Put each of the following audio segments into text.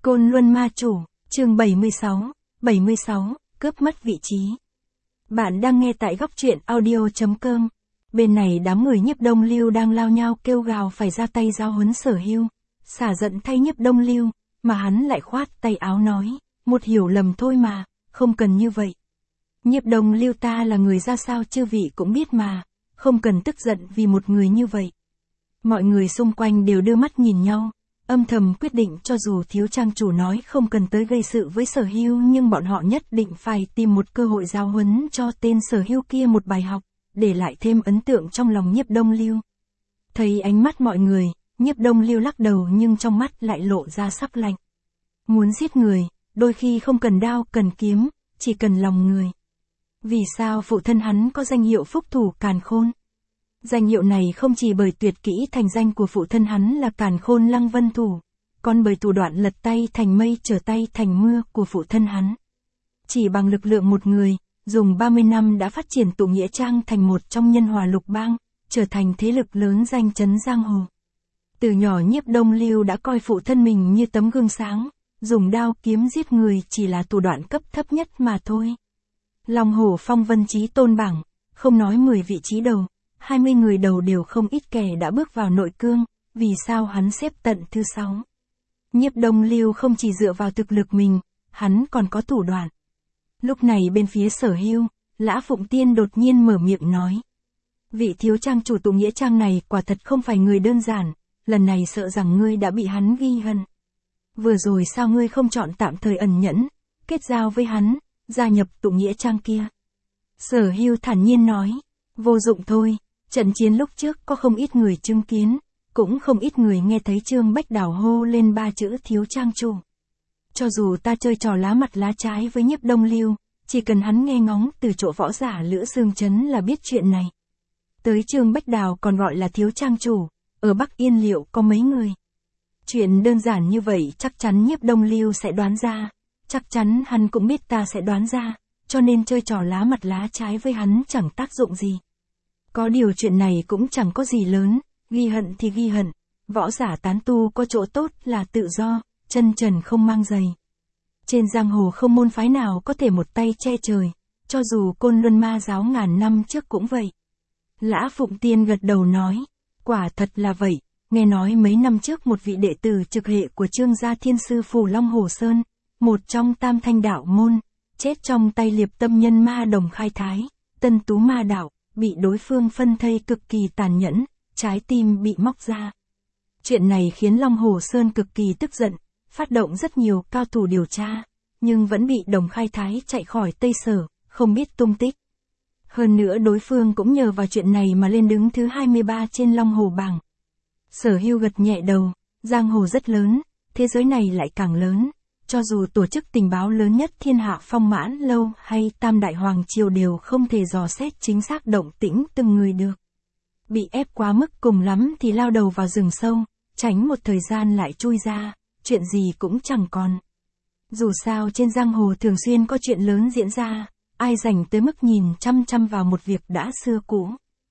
Côn Luân Ma Chủ, chương 76, cướp mất vị trí. Bạn đang nghe tại góc truyện audio.com. Bên này đám người Nhiếp Đông Lưu đang lao nhau kêu gào phải ra tay giao huấn Sở Hưu, xả giận thay Nhiếp Đông Lưu, mà hắn lại khoát tay áo nói, một hiểu lầm thôi mà, không cần như vậy. Nhiếp Đông Lưu ta là người ra sao chư vị cũng biết mà, không cần tức giận vì một người như vậy. Mọi người xung quanh đều đưa mắt nhìn nhau, âm thầm quyết định cho dù thiếu trang chủ nói không cần tới gây sự với Sở Hưu nhưng bọn họ nhất định phải tìm một cơ hội giáo huấn cho tên Sở Hưu kia một bài học, để lại thêm ấn tượng trong lòng Nhiếp Đông Lưu. Thấy ánh mắt mọi người, Nhiếp Đông Lưu lắc đầu nhưng trong mắt lại lộ ra sắc lạnh. Muốn giết người, đôi khi không cần đao cần kiếm, chỉ cần lòng người. Vì sao phụ thân hắn có danh hiệu phúc thủ càn khôn? Danh hiệu này không chỉ bởi tuyệt kỹ thành danh của phụ thân hắn là càn khôn lăng vân thủ, còn bởi thủ đoạn lật tay thành mây trở tay thành mưa của phụ thân hắn. Chỉ bằng lực lượng một người, dùng 30 năm đã phát triển tụ nghĩa trang thành một trong nhân hòa lục bang, trở thành thế lực lớn danh chấn giang hồ. Từ nhỏ Nhiếp Đông Lưu đã coi phụ thân mình như tấm gương sáng, dùng đao kiếm giết người chỉ là thủ đoạn cấp thấp nhất mà thôi. Long Hổ Phong Vân Chí Tôn bảng, không nói 10 vị trí đầu, 20 người đầu đều không ít kẻ đã bước vào nội cương, vì sao hắn xếp tận thứ 6. Nhiếp Đông Lưu không chỉ dựa vào thực lực mình, hắn còn có thủ đoạn. Lúc này bên phía Sở Hưu, Lã Phụng Tiên đột nhiên mở miệng nói. Vị thiếu trang chủ tụ nghĩa trang này quả thật không phải người đơn giản, lần này sợ rằng ngươi đã bị hắn ghi hận. Vừa rồi sao ngươi không chọn tạm thời ẩn nhẫn, kết giao với hắn, gia nhập tụ nghĩa trang kia. Sở Hưu thản nhiên nói, vô dụng thôi, trận chiến lúc trước có không ít người chứng kiến, cũng không ít người nghe thấy Trương Bách Đào hô lên 3 chữ thiếu trang chủ. Cho dù ta chơi trò lá mặt lá trái với Nhiếp Đông Lưu, chỉ cần hắn nghe ngóng từ chỗ võ giả Lữ Dương Chấn là biết chuyện này. Tới Trương Bách Đào còn gọi là thiếu trang chủ, ở Bắc Yên liệu có mấy người. Chuyện đơn giản như vậy chắc chắn Nhiếp Đông Lưu sẽ đoán ra, chắc chắn hắn cũng biết ta sẽ đoán ra, cho nên chơi trò lá mặt lá trái với hắn chẳng tác dụng gì. Có điều chuyện này cũng chẳng có gì lớn, ghi hận thì ghi hận, võ giả tán tu có chỗ tốt là tự do, chân trần không mang giày. Trên giang hồ không môn phái nào có thể một tay che trời, cho dù Côn Luân Ma giáo ngàn năm trước cũng vậy. Lã Phụng Tiên gật đầu nói, quả thật là vậy, nghe nói mấy năm trước một vị đệ tử trực hệ của Trương gia thiên sư Phù Long Hồ Sơn, một trong tam thanh đạo môn, chết trong tay Liệp Tâm Nhân Ma Đồng Khai Thái, Tân Tú Ma Đạo, bị đối phương phân thây cực kỳ tàn nhẫn, trái tim bị móc ra. Chuyện này khiến Long Hồ Sơn cực kỳ tức giận, phát động rất nhiều cao thủ điều tra, nhưng vẫn bị Đồng Khai Thái chạy khỏi Tây Sở, không biết tung tích. Hơn nữa đối phương cũng nhờ vào chuyện này mà lên đứng thứ 23 trên Long Hồ bảng. Sở Hưu gật nhẹ đầu, giang hồ rất lớn, thế giới này lại càng lớn, cho dù tổ chức tình báo lớn nhất thiên hạ Phong Mãn Lâu hay Tam Đại Hoàng Triều đều không thể dò xét chính xác động tĩnh từng người được. Bị ép quá mức cùng lắm thì lao đầu vào rừng sâu, tránh một thời gian lại chui ra, chuyện gì cũng chẳng còn. Dù sao trên giang hồ thường xuyên có chuyện lớn diễn ra, ai rảnh tới mức nhìn chăm chăm vào một việc đã xưa cũ.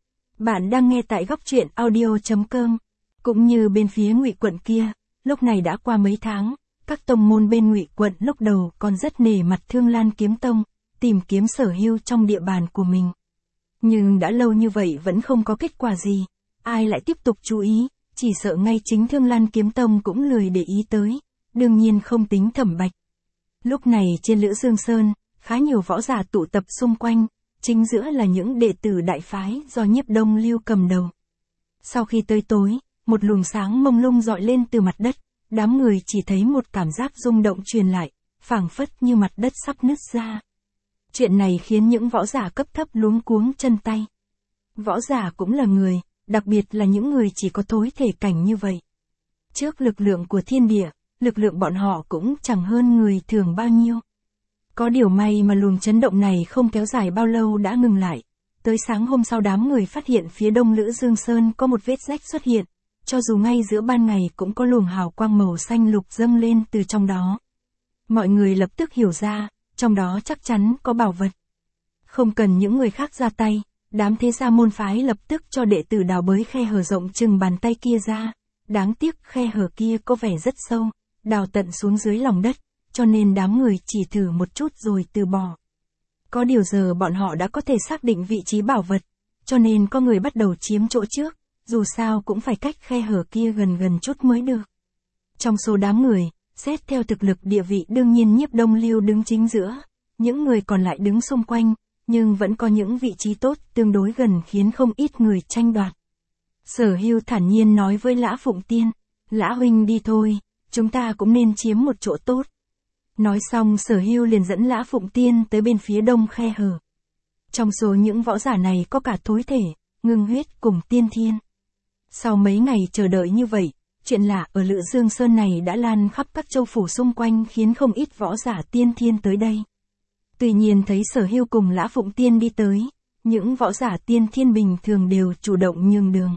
Bạn đang nghe tại góc truyện audio.com, cũng như bên phía Ngụy quận kia, lúc này đã qua mấy tháng, các tông môn bên Ngụy quận lúc đầu còn rất nể mặt Thương Lan Kiếm Tông, tìm kiếm Sở Hưu trong địa bàn của mình. Nhưng đã lâu như vậy vẫn không có kết quả gì, ai lại tiếp tục chú ý, chỉ sợ ngay chính Thương Lan Kiếm Tông cũng lười để ý tới, đương nhiên không tính Thẩm Bạch. Lúc này trên Lữ Dương Sơn, khá nhiều võ giả tụ tập xung quanh, chính giữa là những đệ tử đại phái do Nhiếp Đông Lưu cầm đầu. Sau khi tới tối, một luồng sáng mông lung dọi lên từ mặt đất, đám người chỉ thấy một cảm giác rung động truyền lại, phảng phất như mặt đất sắp nứt ra. Chuyện này khiến những võ giả cấp thấp luống cuống chân tay. Võ giả cũng là người, đặc biệt là những người chỉ có thối thể cảnh như vậy. Trước lực lượng của thiên địa, lực lượng bọn họ cũng chẳng hơn người thường bao nhiêu. Có điều may mà luồng chấn động này không kéo dài bao lâu đã ngừng lại. Tới sáng hôm sau đám người phát hiện phía đông Lữ Dương Sơn có một vết rách xuất hiện, cho dù ngay giữa ban ngày cũng có luồng hào quang màu xanh lục dâng lên từ trong đó. Mọi người lập tức hiểu ra, trong đó chắc chắn có bảo vật. Không cần những người khác ra tay, đám thế gia môn phái lập tức cho đệ tử đào bới khe hở rộng chừng bàn tay kia ra. Đáng tiếc khe hở kia có vẻ rất sâu, đào tận xuống dưới lòng đất, cho nên đám người chỉ thử một chút rồi từ bỏ. Có điều giờ bọn họ đã có thể xác định vị trí bảo vật, cho nên có người bắt đầu chiếm chỗ trước, dù sao cũng phải cách khe hở kia gần chút mới được. Trong số đám người, xét theo thực lực địa vị đương nhiên Nhiếp Đông Lưu đứng chính giữa, những người còn lại đứng xung quanh, nhưng vẫn có những vị trí tốt tương đối gần khiến không ít người tranh đoạt. Sở Hưu thản nhiên nói với Lã Phụng Tiên, Lã huynh đi thôi, chúng ta cũng nên chiếm một chỗ tốt. Nói xong Sở Hưu liền dẫn Lã Phụng Tiên tới bên phía đông khe hở. Trong số những võ giả này có cả thối thể, ngưng huyết cùng tiên thiên. Sau mấy ngày chờ đợi như vậy, chuyện lạ ở Lữ Dương Sơn này đã lan khắp các châu phủ xung quanh khiến không ít võ giả tiên thiên tới đây. Tuy nhiên thấy Sở Hưu cùng Lã Phụng Tiên đi tới, những võ giả tiên thiên bình thường đều chủ động nhường đường.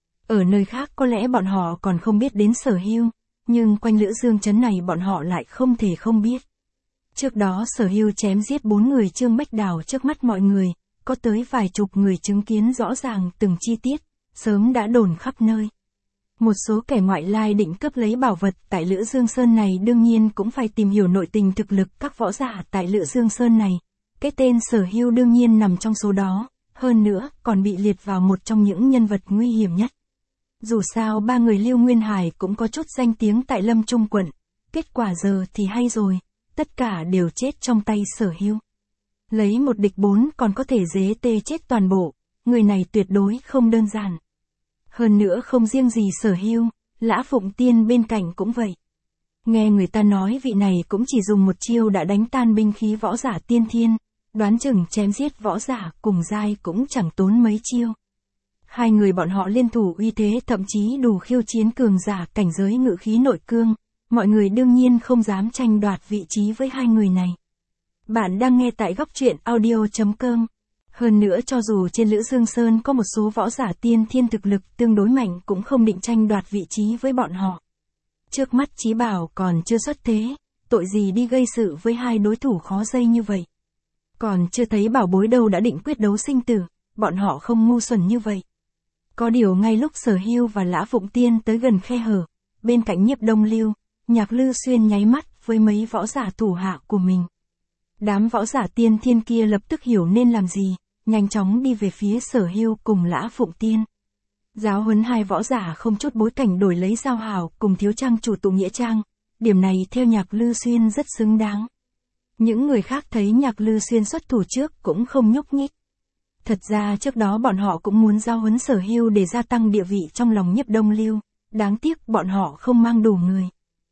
Ở nơi khác có lẽ bọn họ còn không biết đến Sở Hưu, nhưng quanh Lữ Dương trấn này bọn họ lại không thể không biết. Trước đó Sở Hưu chém giết 4 người Trương Bách Đào trước mắt mọi người, có tới vài chục người chứng kiến rõ ràng từng chi tiết, sớm đã đồn khắp nơi. Một số kẻ ngoại lai định cướp lấy bảo vật tại Lữ Dương Sơn này đương nhiên cũng phải tìm hiểu nội tình thực lực các võ giả tại Lữ Dương Sơn này. Cái tên Sở Hưu đương nhiên nằm trong số đó, hơn nữa còn bị liệt vào một trong những nhân vật nguy hiểm nhất. Dù sao 3 người Lưu Nguyên Hải cũng có chút danh tiếng tại Lâm Trung quận, kết quả giờ thì hay rồi, tất cả đều chết trong tay Sở Hưu. Lấy một địch 4 còn có thể dế tê chết toàn bộ, người này tuyệt đối không đơn giản. Hơn nữa không riêng gì Sở Hưu, Lã Phụng Tiên bên cạnh cũng vậy. Nghe người ta nói vị này cũng chỉ dùng một chiêu đã đánh tan binh khí võ giả tiên thiên, đoán chừng chém giết võ giả cùng giai cũng chẳng tốn mấy chiêu. Hai người bọn họ liên thủ uy thế thậm chí đủ khiêu chiến cường giả cảnh giới ngự khí nội cương, mọi người đương nhiên không dám tranh đoạt vị trí với hai người này. Bạn đang nghe tại góc truyện audio.com. Hơn nữa cho dù trên Lữ Dương Sơn có một số võ giả tiên thiên thực lực tương đối mạnh cũng không định tranh đoạt vị trí với bọn họ. Trước mắt Chí Bảo còn chưa xuất thế, tội gì đi gây sự với hai đối thủ khó dây như vậy. Còn chưa thấy bảo bối đâu đã định quyết đấu sinh tử, bọn họ không ngu xuẩn như vậy. Có điều ngay lúc Sở Hưu và Lã Phụng Tiên tới gần khe hở, bên cạnh Nhiếp Đông Lưu, Nhạc Lư Xuyên nháy mắt với mấy võ giả thủ hạ của mình. Đám võ giả tiên thiên kia lập tức hiểu nên làm gì, nhanh chóng đi về phía Sở Hưu cùng Lã Phụng Tiên. Giáo huấn hai võ giả không chút bối cảnh đổi lấy giao hảo cùng thiếu trang chủ tụ nghĩa trang, điểm này theo Nhạc Lư Xuyên rất xứng đáng. Những người khác thấy Nhạc Lư Xuyên xuất thủ trước cũng không nhúc nhích. Thật ra trước đó bọn họ cũng muốn giao huấn Sở Hưu để gia tăng địa vị trong lòng Nhiếp Đông Lưu, đáng tiếc bọn họ không mang đủ người.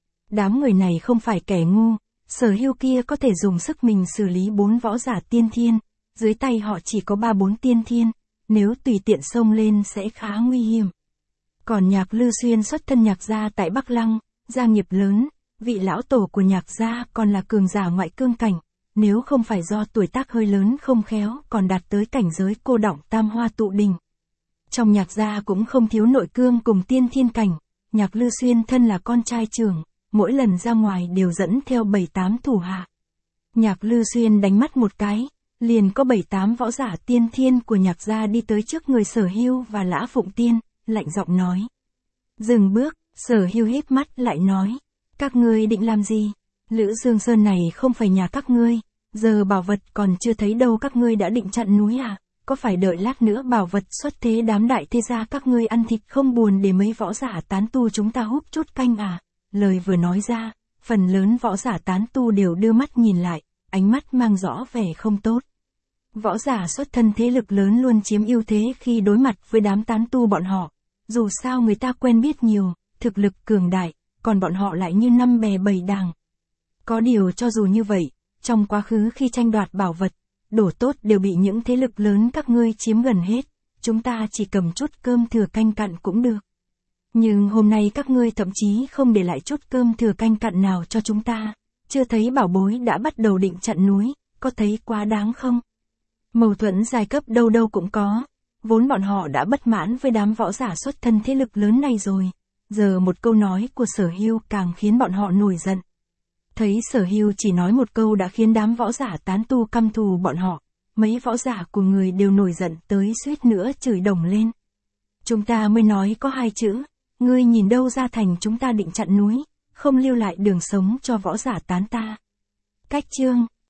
Đám người này không phải kẻ ngu, Sở Hưu kia có thể dùng sức mình xử lý 4 võ giả tiên thiên, dưới tay họ chỉ có 3-4 tiên thiên, nếu tùy tiện xông lên sẽ khá nguy hiểm. Còn Nhạc Lư Xuyên xuất thân Nhạc gia tại Bắc Lăng, gia nghiệp lớn, vị lão tổ của Nhạc gia còn là cường giả ngoại cương cảnh, nếu không phải do tuổi tác hơi lớn không khéo còn đạt tới cảnh giới cô đọng tam hoa tụ đỉnh. Trong Nhạc gia cũng không thiếu nội cương cùng tiên thiên cảnh, Nhạc Lư Xuyên thân là con trai trưởng, mỗi lần ra ngoài đều dẫn theo 7-8 thủ hạ. Nhạc Lư Xuyên đánh mắt một cái, liền có 7-8 võ giả tiên thiên của Nhạc gia đi tới trước người Sở Hưu và Lã Phụng Tiên, lạnh giọng nói. Dừng bước, Sở Hưu híp mắt lại nói, các ngươi định làm gì? Lữ Dương Sơn này không phải nhà các ngươi, giờ bảo vật còn chưa thấy đâu các ngươi đã định chặn núi à? Có phải đợi lát nữa bảo vật xuất thế đám đại thế gia các ngươi ăn thịt không buồn để mấy võ giả tán tu chúng ta húp chút canh à? Lời vừa nói ra, phần lớn võ giả tán tu đều đưa mắt nhìn lại, ánh mắt mang rõ vẻ không tốt. Võ giả xuất thân thế lực lớn luôn chiếm ưu thế khi đối mặt với đám tán tu bọn họ. Dù sao người ta quen biết nhiều, thực lực cường đại, còn bọn họ lại như năm bè bảy đảng. Có điều cho dù như vậy, trong quá khứ khi tranh đoạt bảo vật, đổ tốt đều bị những thế lực lớn các ngươi chiếm gần hết, chúng ta chỉ cầm chút cơm thừa canh cặn cũng được. Nhưng hôm nay các ngươi thậm chí không để lại chút cơm thừa canh cặn nào cho chúng ta, chưa thấy bảo bối đã bắt đầu định chặn núi, có thấy quá đáng không? Mâu thuẫn giai cấp đâu đâu cũng có, vốn bọn họ đã bất mãn với đám võ giả xuất thân thế lực lớn này rồi, giờ một câu nói của Sở Hưu càng khiến bọn họ nổi giận. Thấy Sở Hưu chỉ nói một câu đã khiến đám võ giả tán tu căm thù bọn họ, mấy võ giả của người đều nổi giận tới suýt nữa chửi đồng lên. Chúng ta mới nói có 2 chữ, ngươi nhìn đâu ra thành chúng ta định chặn núi, không lưu lại đường sống cho võ giả tán ta. Cách chương